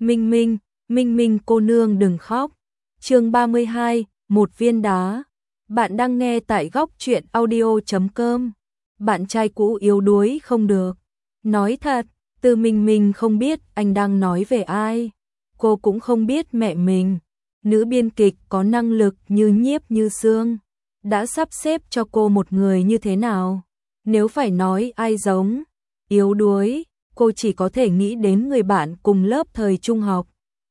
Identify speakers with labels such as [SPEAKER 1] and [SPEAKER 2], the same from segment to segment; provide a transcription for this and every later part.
[SPEAKER 1] Minh Minh, Minh Minh cô nương đừng khóc. Chương 32, một viên đá. Bạn đang nghe tại góc truyện audio.com. Bạn trai cũ yếu đuối không được. Nói thật, Tư Minh Minh không biết anh đang nói về ai. Cô cũng không biết mẹ mình, nữ biên kịch có năng lực như Nhiếp Như Sương, đã sắp xếp cho cô một người như thế nào. Nếu phải nói ai giống yếu đuối, cô chỉ có thể nghĩ đến người bạn cùng lớp thời trung học,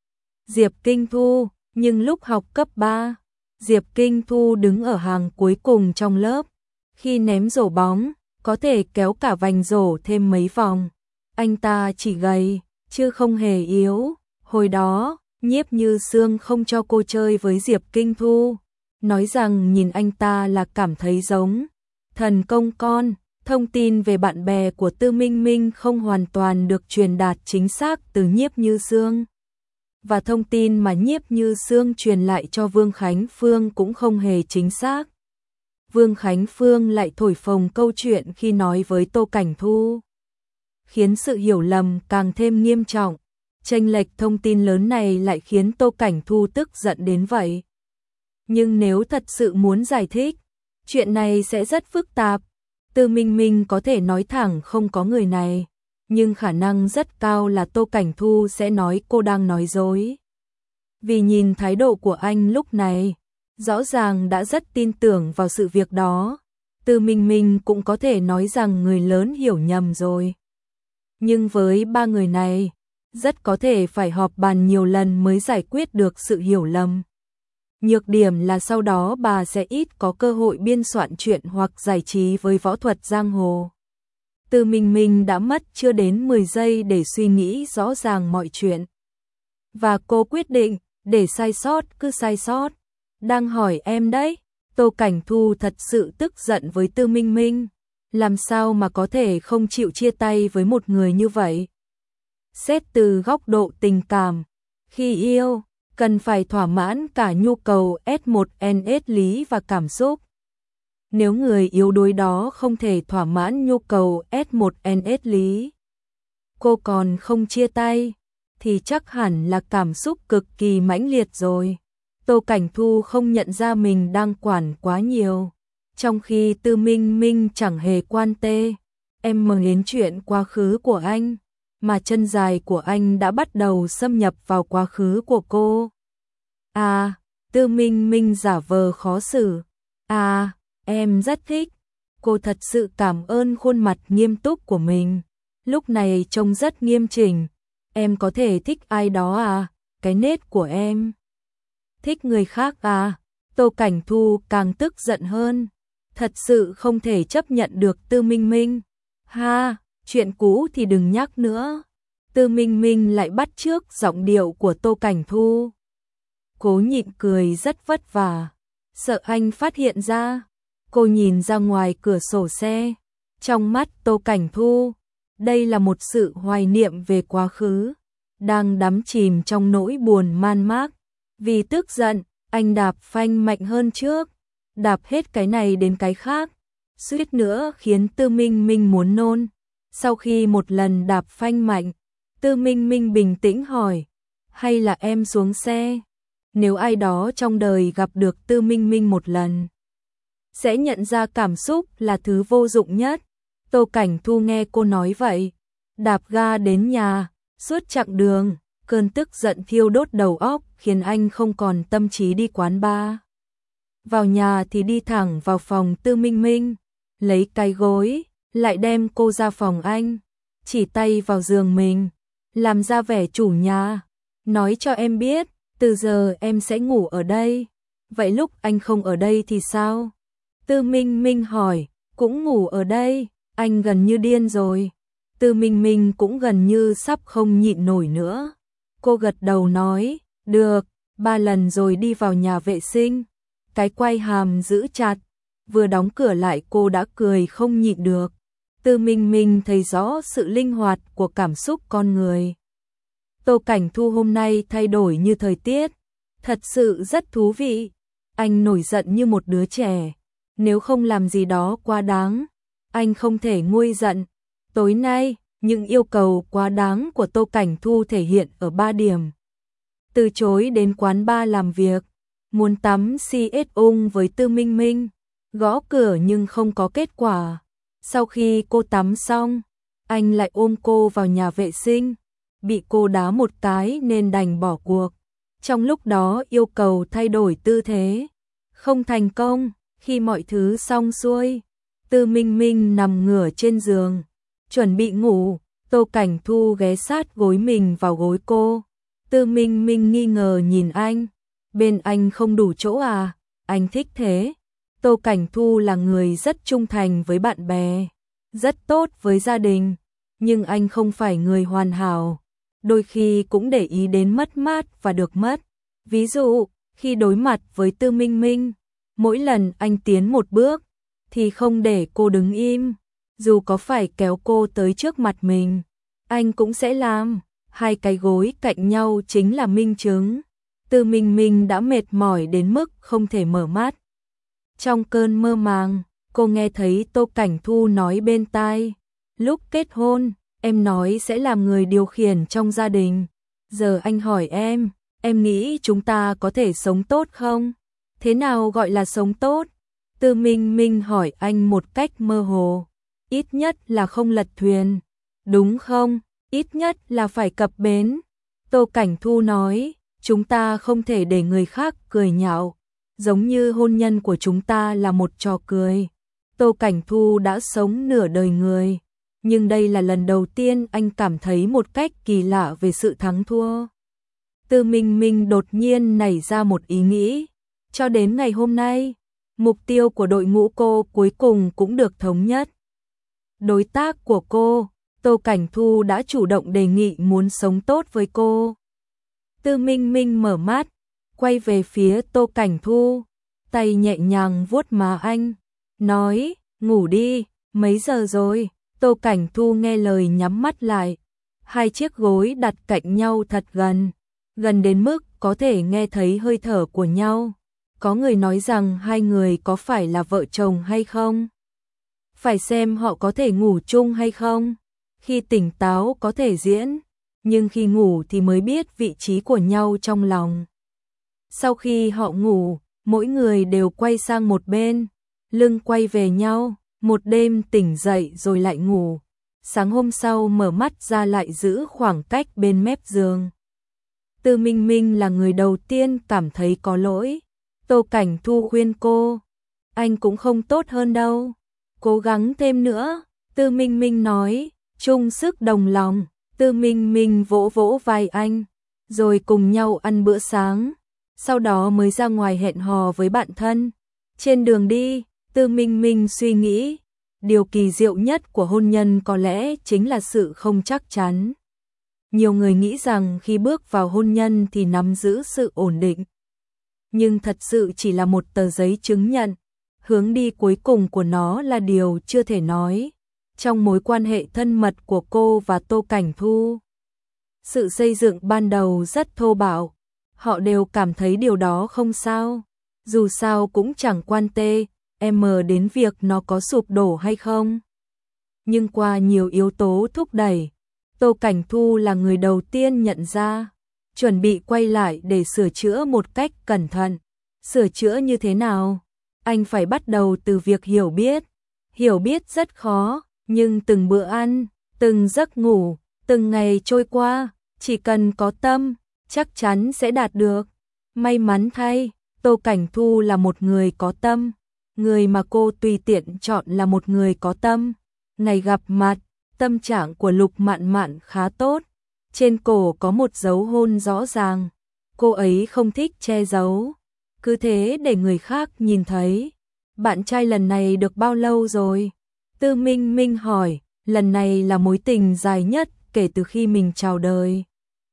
[SPEAKER 1] Diệp Kinh Thu. Nhưng lúc học cấp 3, Diệp Kinh Thu đứng ở hàng cuối cùng trong lớp. Khi ném rổ bóng, có thể kéo cả vành rổ thêm mấy vòng. Anh ta chỉ gầy, chứ không hề yếu. Hồi đó, Nhiếp Như Sương không cho cô chơi với Diệp Kinh Thu, nói rằng nhìn anh ta là cảm thấy giống thần công con. Thông tin về bạn bè của Tư Minh Minh không hoàn toàn được truyền đạt chính xác từ Nhiếp Như Sương. Và thông tin mà Nhiếp Như Sương truyền lại cho Vương Khánh Phương cũng không hề chính xác. Vương Khánh Phương lại thổi phồng câu chuyện khi nói với Tô Cảnh Thu, khiến sự hiểu lầm càng thêm nghiêm trọng. Chênh lệch thông tin lớn này lại khiến Tô Cảnh Thu tức giận đến vậy. Nhưng nếu thật sự muốn giải thích, chuyện này sẽ rất phức tạp. Tư Minh Minh có thể nói thẳng không có người này, nhưng khả năng rất cao là Tô Cảnh Thu sẽ nói cô đang nói dối. Vì nhìn thái độ của anh lúc này, rõ ràng đã rất tin tưởng vào sự việc đó. Tư Minh Minh cũng có thể nói rằng người lớn hiểu nhầm rồi. Nhưng với ba người này, rất có thể phải họp bàn nhiều lần mới giải quyết được sự hiểu lầm. Nhược điểm là sau đó bà sẽ ít có cơ hội biên soạn chuyện hoặc giải trí với võ thuật giang hồ. Tư Minh Minh đã mất chưa đến 10 giây để suy nghĩ rõ ràng mọi chuyện. Và cô quyết định, để sai sót cứ sai sót. Đang hỏi em đấy. Tô Cảnh Thu thật sự tức giận với Tư Minh Minh. Làm sao mà có thể không chịu chia tay với một người như vậy? Xét từ góc độ tình cảm, khi yêu, cần phải thỏa mãn cả nhu cầu S1NS lý và cảm xúc. Nếu người yếu đuối đó không thể thỏa mãn nhu cầu S1NS lý, cô còn không chia tay, thì chắc hẳn là cảm xúc cực kỳ mãnh liệt rồi. Tô Cảnh Thu không nhận ra mình đang quản quá nhiều, trong khi Tư Minh Minh chẳng hề quan tâm đến chuyện quá khứ của anh, mà chân dài của anh đã bắt đầu xâm nhập vào quá khứ của cô. À, Tư Minh Minh giả vờ khó xử. À, em rất thích. Cô thật sự cảm ơn khuôn mặt nghiêm túc của mình. Lúc này trông rất nghiêm chỉnh. Em có thể thích ai đó à? Cái nết của em. Thích người khác à? Tô Cảnh Thu càng tức giận hơn. Thật sự không thể chấp nhận được Tư Minh Minh. Ha, chuyện cũ thì đừng nhắc nữa. Tư Minh Minh lại bắt chước giọng điệu của Tô Cảnh Thu. Cố nhịn cười rất vất vả, sợ anh phát hiện ra. Cô nhìn ra ngoài cửa sổ xe. Trong mắt Tô Cảnh Thu, đây là một sự hoài niệm về quá khứ, đang đắm chìm trong nỗi buồn man mác. Vì tức giận, anh đạp phanh mạnh hơn trước, đạp hết cái này đến cái khác, suýt nữa khiến Tư Minh Minh muốn nôn. Sau khi một lần đạp phanh mạnh, Tư Minh Minh bình tĩnh hỏi, hay là em xuống xe? Nếu ai đó trong đời gặp được Tư Minh Minh một lần, sẽ nhận ra cảm xúc là thứ vô dụng nhất. Tô Cảnh Thu nghe cô nói vậy, đạp ga đến nhà. Suốt chặng đường, cơn tức giận thiêu đốt đầu óc khiến anh không còn tâm trí đi quán bar. Vào nhà thì đi thẳng vào phòng Tư Minh Minh, lấy cái gối, lại đem cô ra phòng anh, chỉ tay vào giường mình, làm ra vẻ chủ nhà, nói cho em biết, từ giờ em sẽ ngủ ở đây. Vậy lúc anh không ở đây thì sao? Tư Minh Minh hỏi. Cũng ngủ ở đây. Anh gần như điên rồi. Tư Minh Minh cũng gần như sắp không nhịn nổi nữa. Cô gật đầu nói, được. 3 lần rồi đi vào nhà vệ sinh. Cái quay hàm giữ chặt. Vừa đóng cửa lại cô đã cười không nhịn được. Tư Minh Minh thấy rõ sự linh hoạt của cảm xúc con người. Tô Cảnh Thu hôm nay thay đổi như thời tiết, thật sự rất thú vị. Anh nổi giận như một đứa trẻ, nếu không làm gì đó quá đáng, anh không thể nguôi giận. Tối nay, những yêu cầu quá đáng của Tô Cảnh Thu thể hiện ở 3 điểm. Từ chối đến quán bar làm việc, muốn tắm CS ung với Tư Minh Minh, gõ cửa nhưng không có kết quả. Sau khi cô tắm xong, anh lại ôm cô vào nhà vệ sinh, bị cô đá một cái nên đành bỏ cuộc. Trong lúc đó yêu cầu thay đổi tư thế, không thành công. Khi mọi thứ xong xuôi, Tư Minh Minh nằm ngửa trên giường, chuẩn bị ngủ. Tô Cảnh Thu ghé sát gối mình vào gối cô. Tư Minh Minh nghi ngờ nhìn anh. Bên anh không đủ chỗ à? Anh thích thế. Tô Cảnh Thu là người rất trung thành với bạn bè, rất tốt với gia đình, nhưng anh không phải người hoàn hảo. Đôi khi cũng để ý đến mất mát và được mất. Ví dụ, khi đối mặt với Tư Minh Minh, mỗi lần anh tiến một bước, thì không để cô đứng im. Dù có phải kéo cô tới trước mặt mình, anh cũng sẽ làm. Hai cái gối cạnh nhau chính là minh chứng. Tư Minh Minh đã mệt mỏi đến mức không thể mở mắt. Trong cơn mơ màng, cô nghe thấy Tô Cảnh Thu nói bên tai. Lúc kết hôn, em nói sẽ làm người điều khiển trong gia đình. Giờ anh hỏi em nghĩ chúng ta có thể sống tốt không? Thế nào gọi là sống tốt? Tư Minh Minh hỏi anh một cách mơ hồ. Ít nhất là không lật thuyền, đúng không? Ít nhất là phải cập bến. Tô Cảnh Thu nói, chúng ta không thể để người khác cười nhạo, giống như hôn nhân của chúng ta là một trò cười. Tô Cảnh Thu đã sống nửa đời người, nhưng đây là lần đầu tiên anh cảm thấy một cách kỳ lạ về sự thắng thua. Tư Minh Minh đột nhiên nảy ra một ý nghĩ. Cho đến ngày hôm nay, mục tiêu của đội ngũ cô cuối cùng cũng được thống nhất. Đối tác của cô, Tô Cảnh Thu đã chủ động đề nghị muốn sống tốt với cô. Tư Minh Minh mở mắt, quay về phía Tô Cảnh Thu, tay nhẹ nhàng vuốt má anh, nói, ngủ đi, mấy giờ rồi? Tô Cảnh Thu nghe lời nhắm mắt lại, hai chiếc gối đặt cạnh nhau thật gần, gần đến mức có thể nghe thấy hơi thở của nhau. Có người nói rằng hai người có phải là vợ chồng hay không? Phải xem họ có thể ngủ chung hay không. Khi tỉnh táo có thể diễn, nhưng khi ngủ thì mới biết vị trí của nhau trong lòng. Sau khi họ ngủ, mỗi người đều quay sang một bên, lưng quay về nhau, một đêm tỉnh dậy rồi lại ngủ. Sáng hôm sau mở mắt ra lại giữ khoảng cách bên mép giường. Tư Minh Minh là người đầu tiên cảm thấy có lỗi. Tô Cảnh Thu khuyên cô, anh cũng không tốt hơn đâu, cố gắng thêm nữa. Tư Minh Minh nói, chung sức đồng lòng. Tư Minh Minh vỗ vỗ vai anh, rồi cùng nhau ăn bữa sáng, sau đó mới ra ngoài hẹn hò với bạn thân. Trên đường đi, Tư Minh Minh suy nghĩ, điều kỳ diệu nhất của hôn nhân có lẽ chính là sự không chắc chắn. Nhiều người nghĩ rằng khi bước vào hôn nhân thì nắm giữ sự ổn định, nhưng thật sự chỉ là một tờ giấy chứng nhận, hướng đi cuối cùng của nó là điều chưa thể nói. Trong mối quan hệ thân mật của cô và Tô Cảnh Thu, sự xây dựng ban đầu rất thô bạo, họ đều cảm thấy điều đó không sao, dù sao cũng chẳng quan tâm đến việc nó có sụp đổ hay không. Nhưng qua nhiều yếu tố thúc đẩy, Tô Cảnh Thu là người đầu tiên nhận ra, chuẩn bị quay lại để sửa chữa một cách cẩn thận. Sửa chữa như thế nào? Anh phải bắt đầu từ việc hiểu biết. Hiểu biết rất khó, nhưng từng bữa ăn, từng giấc ngủ, từng ngày trôi qua, chỉ cần có tâm, chắc chắn sẽ đạt được. May mắn thay, Tô Cảnh Thu là một người có tâm. Người mà cô tùy tiện chọn là một người có tâm. Ngày gặp mặt, tâm trạng của Lục Mạn Mạn khá tốt. Trên cổ có một dấu hôn rõ ràng. Cô ấy không thích che giấu, cứ thế để người khác nhìn thấy. Bạn trai lần này được bao lâu rồi? Tư Minh Minh hỏi. Lần này là mối tình dài nhất kể từ khi mình chào đời.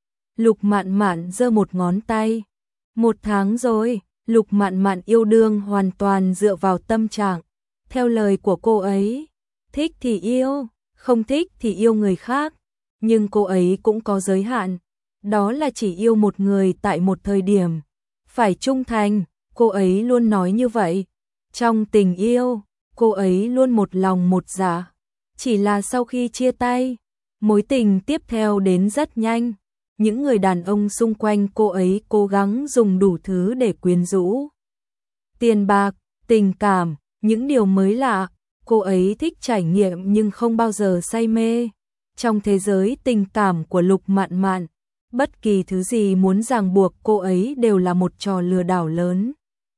[SPEAKER 1] Lục Mạn Mạn giơ một ngón tay. 1 tháng rồi. Lục Mạn Mạn yêu đương hoàn toàn dựa vào tâm trạng. Theo lời của cô ấy, thích thì yêu, không thích thì yêu người khác. Nhưng cô ấy cũng có giới hạn, đó là chỉ yêu một người tại một thời điểm. Phải trung thành, cô ấy luôn nói như vậy. Trong tình yêu, cô ấy luôn một lòng một dạ. Chỉ là sau khi chia tay, Mối tình tiếp theo đến rất nhanh, những người đàn ông xung quanh cô ấy cố gắng dùng đủ thứ để quyến rũ. Tiền bạc, tình cảm, những điều mới lạ, cô ấy thích trải nghiệm nhưng không bao giờ say mê. Trong thế giới tình cảm của Lục Mạn Mạn, bất kỳ thứ gì muốn ràng buộc cô ấy đều là một trò lừa đảo lớn.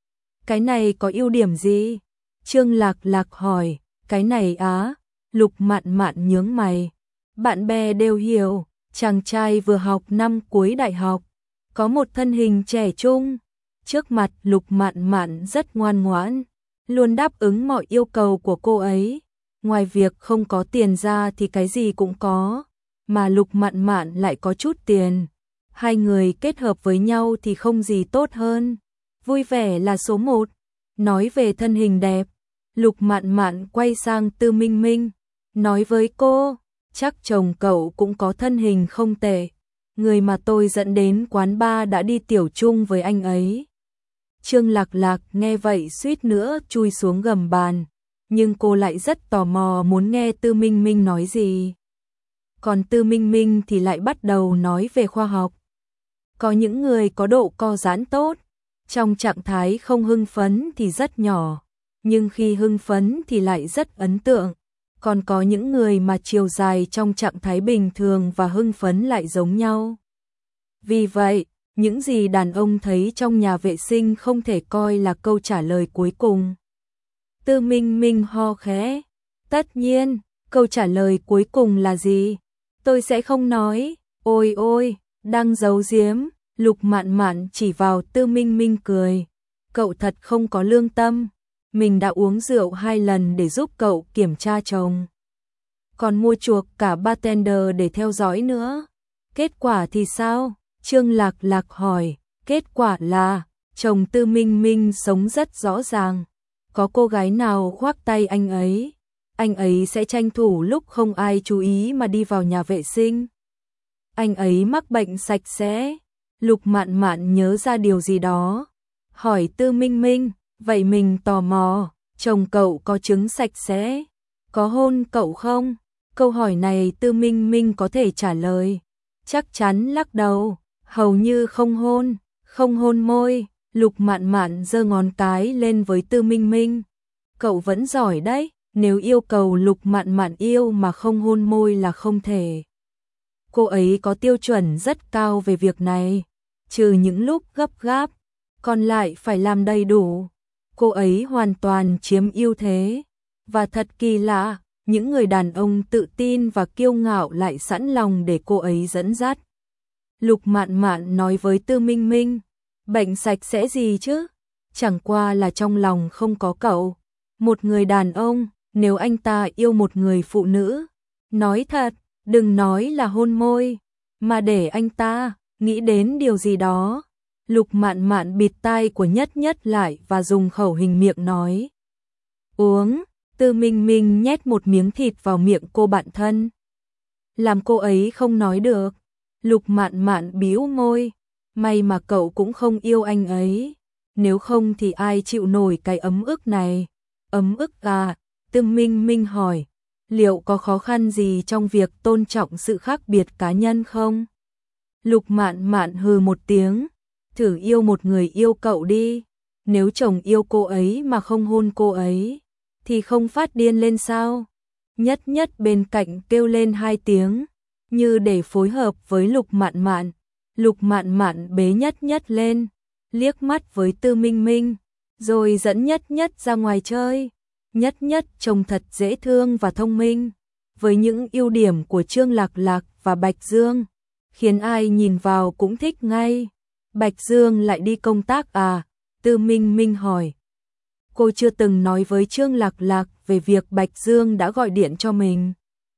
[SPEAKER 1] Cái này có ưu điểm gì? Trương Lạc Lạc hỏi. Cái này á? Lục Mạn Mạn nhướng mày. Bạn bè đều hiểu, chàng trai vừa học năm cuối đại học, có một thân hình trẻ trung. Trước mặt Lục Mạn Mạn rất ngoan ngoãn, luôn đáp ứng mọi yêu cầu của cô ấy. Ngoài việc không có tiền ra thì cái gì cũng có, mà Lục Mạn Mạn lại có chút tiền. Hai người kết hợp với nhau thì không gì tốt hơn. Vui vẻ là số một. Nói về thân hình đẹp, Lục Mạn Mạn quay sang Tư Minh Minh, nói với cô, chắc chồng cậu cũng có thân hình không tệ. Người mà tôi dẫn đến quán bar đã đi tiểu chung với anh ấy. Trương Lạc Lạc nghe vậy suýt nữa chui xuống gầm bàn, nhưng cô lại rất tò mò muốn nghe Tư Minh Minh nói gì. Còn Tư Minh Minh thì lại bắt đầu nói về khoa học. Có những người có độ co giãn tốt, trong trạng thái không hưng phấn thì rất nhỏ, nhưng khi hưng phấn thì lại rất ấn tượng. Còn có những người mà chiều dài trong trạng thái bình thường và hưng phấn lại giống nhau. Vì vậy, những gì đàn ông thấy trong nhà vệ sinh không thể coi là câu trả lời cuối cùng. Tư Minh Minh ho khẽ. Tất nhiên, câu trả lời cuối cùng là gì? Tôi sẽ không nói. Ôi ôi, đang giấu giếm. Lục Mạn Mạn chỉ vào Tư Minh Minh cười. Cậu thật không có lương tâm. Mình đã uống rượu 2 lần để giúp cậu kiểm tra chồng. Còn mua chuộc cả bartender để theo dõi nữa. Kết quả thì sao? Trương Lạc Lạc hỏi. Kết quả là, chồng Tư Minh Minh sống rất rõ ràng. Có cô gái nào khoác tay anh ấy sẽ tranh thủ lúc không ai chú ý mà đi vào nhà vệ sinh. Anh ấy mắc bệnh sạch sẽ. Lục Mạn Mạn nhớ ra điều gì đó, hỏi Tư Minh Minh, vậy mình tò mò, chồng cậu có chứng sạch sẽ, có hôn cậu không? Câu hỏi này Tư Minh Minh có thể trả lời, chắc chắn lắc đầu, hầu như không hôn môi. Lục Mạn Mạn giơ ngón cái lên với Tư Minh Minh, cậu vẫn giỏi đấy, nếu yêu cầu Lục Mạn Mạn yêu mà không hôn môi là không thể. Cô ấy có tiêu chuẩn rất cao về việc này, trừ những lúc gấp gáp, còn lại phải làm đầy đủ. Cô ấy hoàn toàn chiếm ưu thế, và thật kỳ lạ, những người đàn ông tự tin và kiêu ngạo lại sẵn lòng để cô ấy dẫn dắt. Lục Mạn Mạn nói với Tư Minh Minh, bệnh sạch sẽ gì chứ? Chẳng qua là trong lòng không có cậu. Một người đàn ông, nếu anh ta yêu một người phụ nữ, nói thật, đừng nói là hôn môi, mà để anh ta nghĩ đến điều gì đó. Lục Mạn Mạn bịt tai của Nhất Nhất lại và dùng khẩu hình miệng nói. Uống. Tư Minh Minh nhét một miếng thịt vào miệng cô bạn thân, làm cô ấy không nói được. Lục Mạn Mạn bĩu môi, may mà cậu cũng không yêu anh ấy, nếu không thì ai chịu nổi cái ấm ức này. Ấm ức à? Tư Minh Minh hỏi, liệu có khó khăn gì trong việc tôn trọng sự khác biệt cá nhân không? Lục Mạn Mạn hừ một tiếng, thử yêu một người yêu cậu đi, nếu chồng yêu cô ấy mà không hôn cô ấy, thì không phát điên lên sao? Nhất Nhất bên cạnh kêu lên 2 tiếng, như để phối hợp với Lục Mạn Mạn. Lục Mạn Mạn bế Nhất Nhất lên, liếc mắt với Tư Minh Minh, rồi dẫn Nhất Nhất ra ngoài chơi. Nhất Nhất trông thật dễ thương và thông minh, với những ưu điểm của Trương Lạc Lạc và Bạch Dương, khiến ai nhìn vào cũng thích ngay. Bạch Dương lại đi công tác à? Tư Minh Minh hỏi. Cô chưa từng nói với Trương Lạc Lạc về việc Bạch Dương đã gọi điện cho mình.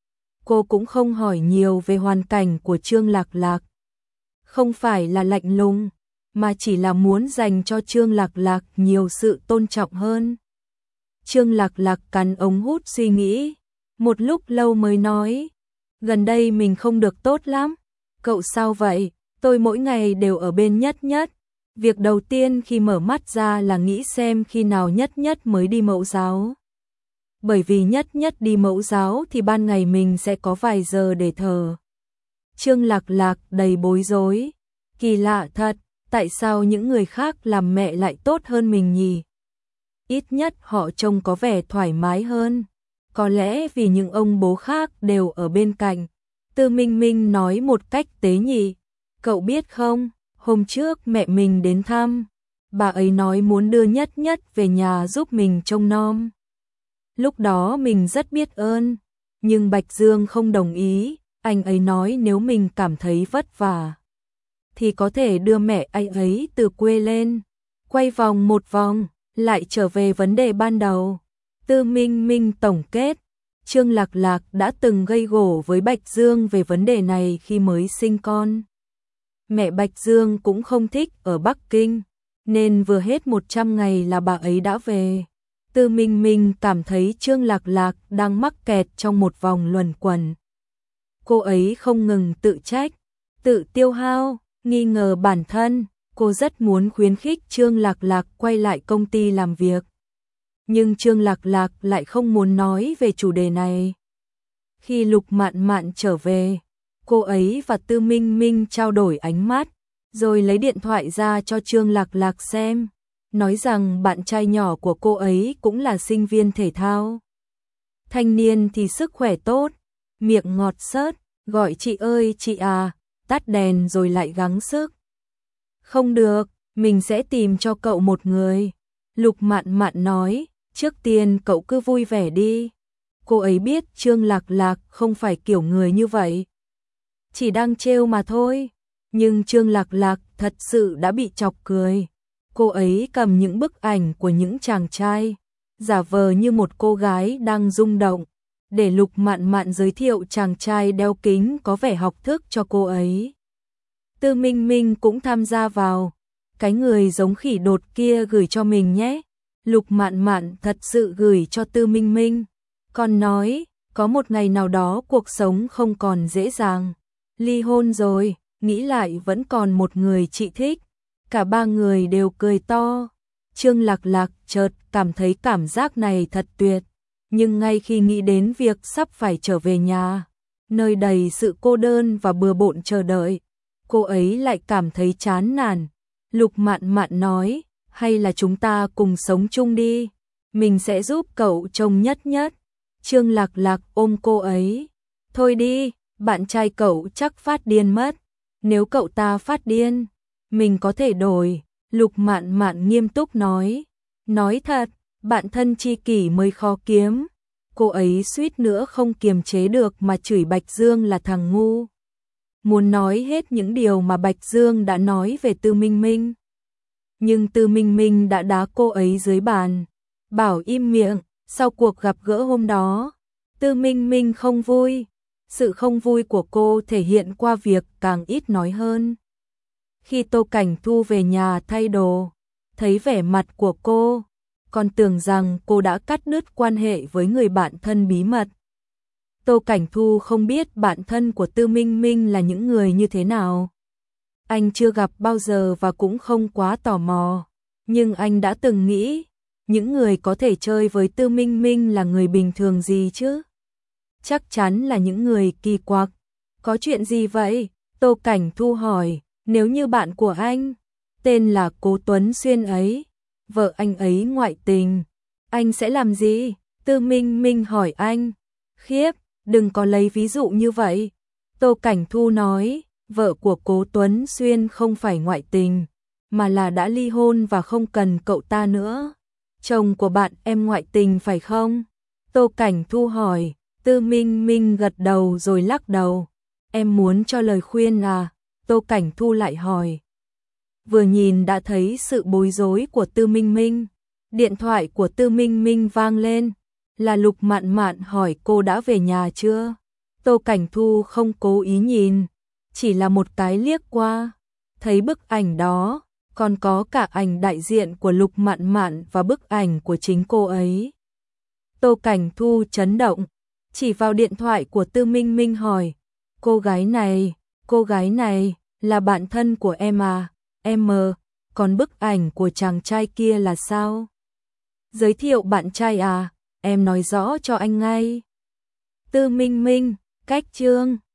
[SPEAKER 1] Cô cũng không hỏi nhiều về hoàn cảnh của Trương Lạc Lạc. Không phải là lạnh lùng, mà chỉ là muốn dành cho Trương Lạc Lạc nhiều sự tôn trọng hơn. Trương Lạc Lạc cắn ống hút suy nghĩ, một lúc lâu mới nói, gần đây mình không được tốt lắm. Cậu sao vậy? Tôi mỗi ngày đều ở bên Nhất Nhất. Việc đầu tiên khi mở mắt ra là nghĩ xem khi nào Nhất Nhất mới đi mẫu giáo. bởi vì nhất nhất đi mẫu giáo thì ban ngày mình sẽ có vài giờ để thở. Trương Lạc Lạc đầy bối rối, kỳ lạ thật, tại sao những người khác làm mẹ lại tốt hơn mình nhỉ? Ít nhất họ trông có vẻ thoải mái hơn. Có lẽ vì những ông bố khác đều ở bên cạnh. Tư Minh Minh nói một cách tế nhị, cậu biết không, hôm trước mẹ mình đến thăm, bà ấy nói muốn đưa nhất nhất về nhà giúp mình trông nom. Lúc đó mình rất biết ơn, nhưng Bạch Dương không đồng ý, anh ấy nói nếu mình cảm thấy vất vả thì có thể đưa mẹ anh ấy từ quê lên. Quay vòng một vòng, lại trở về vấn đề ban đầu. Tư Minh Minh tổng kết, Trương Lạc Lạc đã từng gây gổ với Bạch Dương về vấn đề này khi mới sinh con. Mẹ Bạch Dương cũng không thích ở Bắc Kinh, nên vừa hết 100 ngày là bà ấy đã về. Tư Minh Minh cảm thấy Trương Lạc Lạc đang mắc kẹt trong một vòng luẩn quẩn. Cô ấy không ngừng tự trách, tự tiêu hao, nghi ngờ bản thân. Cô rất muốn khuyến khích Trương Lạc Lạc quay lại công ty làm việc. Nhưng Trương Lạc Lạc lại không muốn nói về chủ đề này. Khi Lục Mạn Mạn trở về, cô ấy và Tư Minh Minh trao đổi ánh mắt, rồi lấy điện thoại ra cho Trương Lạc Lạc xem, nói rằng bạn trai nhỏ của cô ấy cũng là sinh viên thể thao. Thanh niên thì sức khỏe tốt, miệng ngọt xớt, gọi chị ơi chị à, tắt đèn rồi lại gắng sức. Không được, mình sẽ tìm cho cậu một người. Lục Mạn Mạn nói, trước tiên cậu cứ vui vẻ đi. Cô ấy biết Trương Lạc Lạc không phải kiểu người như vậy. Chỉ đang trêu mà thôi. Nhưng Trương Lạc Lạc thật sự đã bị chọc cười. Cô ấy cầm những bức ảnh của những chàng trai, giả vờ như một cô gái đang rung động, để Lục Mạn Mạn giới thiệu chàng trai đeo kính có vẻ học thức cho cô ấy. Tư Minh Minh cũng tham gia vào. Cái người giống khỉ đột kia gửi cho mình nhé. Lục Mạn Mạn thật sự gửi cho Tư Minh Minh. Còn nói, có một ngày nào đó cuộc sống không còn dễ dàng. Ly hôn rồi, nghĩ lại vẫn còn một người chị thích. Cả ba người đều cười to. Trương Lạc Lạc chợt cảm thấy cảm giác này thật tuyệt. Nhưng ngay khi nghĩ đến việc sắp phải trở về nhà, nơi đầy sự cô đơn và bừa bộn chờ đợi, cô ấy lại cảm thấy chán nản. Lục Mạn Mạn nói, hay là chúng ta cùng sống chung đi, mình sẽ giúp cậu trông nhất nhất. Trương Lạc Lạc ôm cô ấy, thôi đi, bạn trai cậu chắc phát điên mất. Nếu cậu ta phát điên, mình có thể đổi. Lục Mạn Mạn nghiêm túc nói thật, bạn thân tri kỷ mới khó kiếm. Cô ấy suýt nữa không kiềm chế được mà chửi Bạch Dương là thằng ngu. Muốn nói hết những điều mà Bạch Dương đã nói về Tư Minh Minh. Nhưng Tư Minh Minh đã đá cô ấy dưới bàn, bảo im miệng. Sau cuộc gặp gỡ hôm đó, Tư Minh Minh không vui. Sự không vui của cô thể hiện qua việc càng ít nói hơn. Khi Tô Cảnh Thu về nhà thay đồ, thấy vẻ mặt của cô, còn tưởng rằng cô đã cắt đứt quan hệ với người bạn thân bí mật. Tô Cảnh Thu không biết bạn thân của Tư Minh Minh là những người như thế nào. Anh chưa gặp bao giờ và cũng không quá tò mò. Nhưng anh đã từng nghĩ, những người có thể chơi với Tư Minh Minh là người bình thường gì chứ? Chắc chắn là những người kỳ quặc. Có chuyện gì vậy? Tô Cảnh Thu hỏi, nếu như bạn của anh, tên là Cố Tuấn Xuyên ấy, vợ anh ấy ngoại tình, anh sẽ làm gì? Tư Minh Minh hỏi anh. Khiếp, đừng có lấy ví dụ như vậy. Tô Cảnh Thu nói, vợ của Cố Tuấn Xuyên không phải ngoại tình, mà là đã ly hôn và không cần cậu ta nữa. Chồng của bạn em ngoại tình phải không? Tô Cảnh Thu hỏi. Tư Minh Minh gật đầu rồi lắc đầu. Em muốn cho lời khuyên à? Tô Cảnh Thu lại hỏi. Vừa nhìn đã thấy sự bối rối của Tư Minh Minh. Điện thoại của Tư Minh Minh vang lên. Là Lục Mạn Mạn hỏi cô đã về nhà chưa? Tô Cảnh Thu không cố ý nhìn, chỉ là một cái liếc qua. Thấy bức ảnh đó, còn có cả ảnh đại diện của Lục Mạn Mạn và bức ảnh của chính cô ấy. Tô Cảnh Thu chấn động, chỉ vào điện thoại của Tư Minh Minh hỏi, cô gái này là bạn thân của em à? Em còn bức ảnh của chàng trai kia là sao? Giới thiệu bạn trai à? em nói rõ cho anh ngay. Tư Minh Minh, cách chương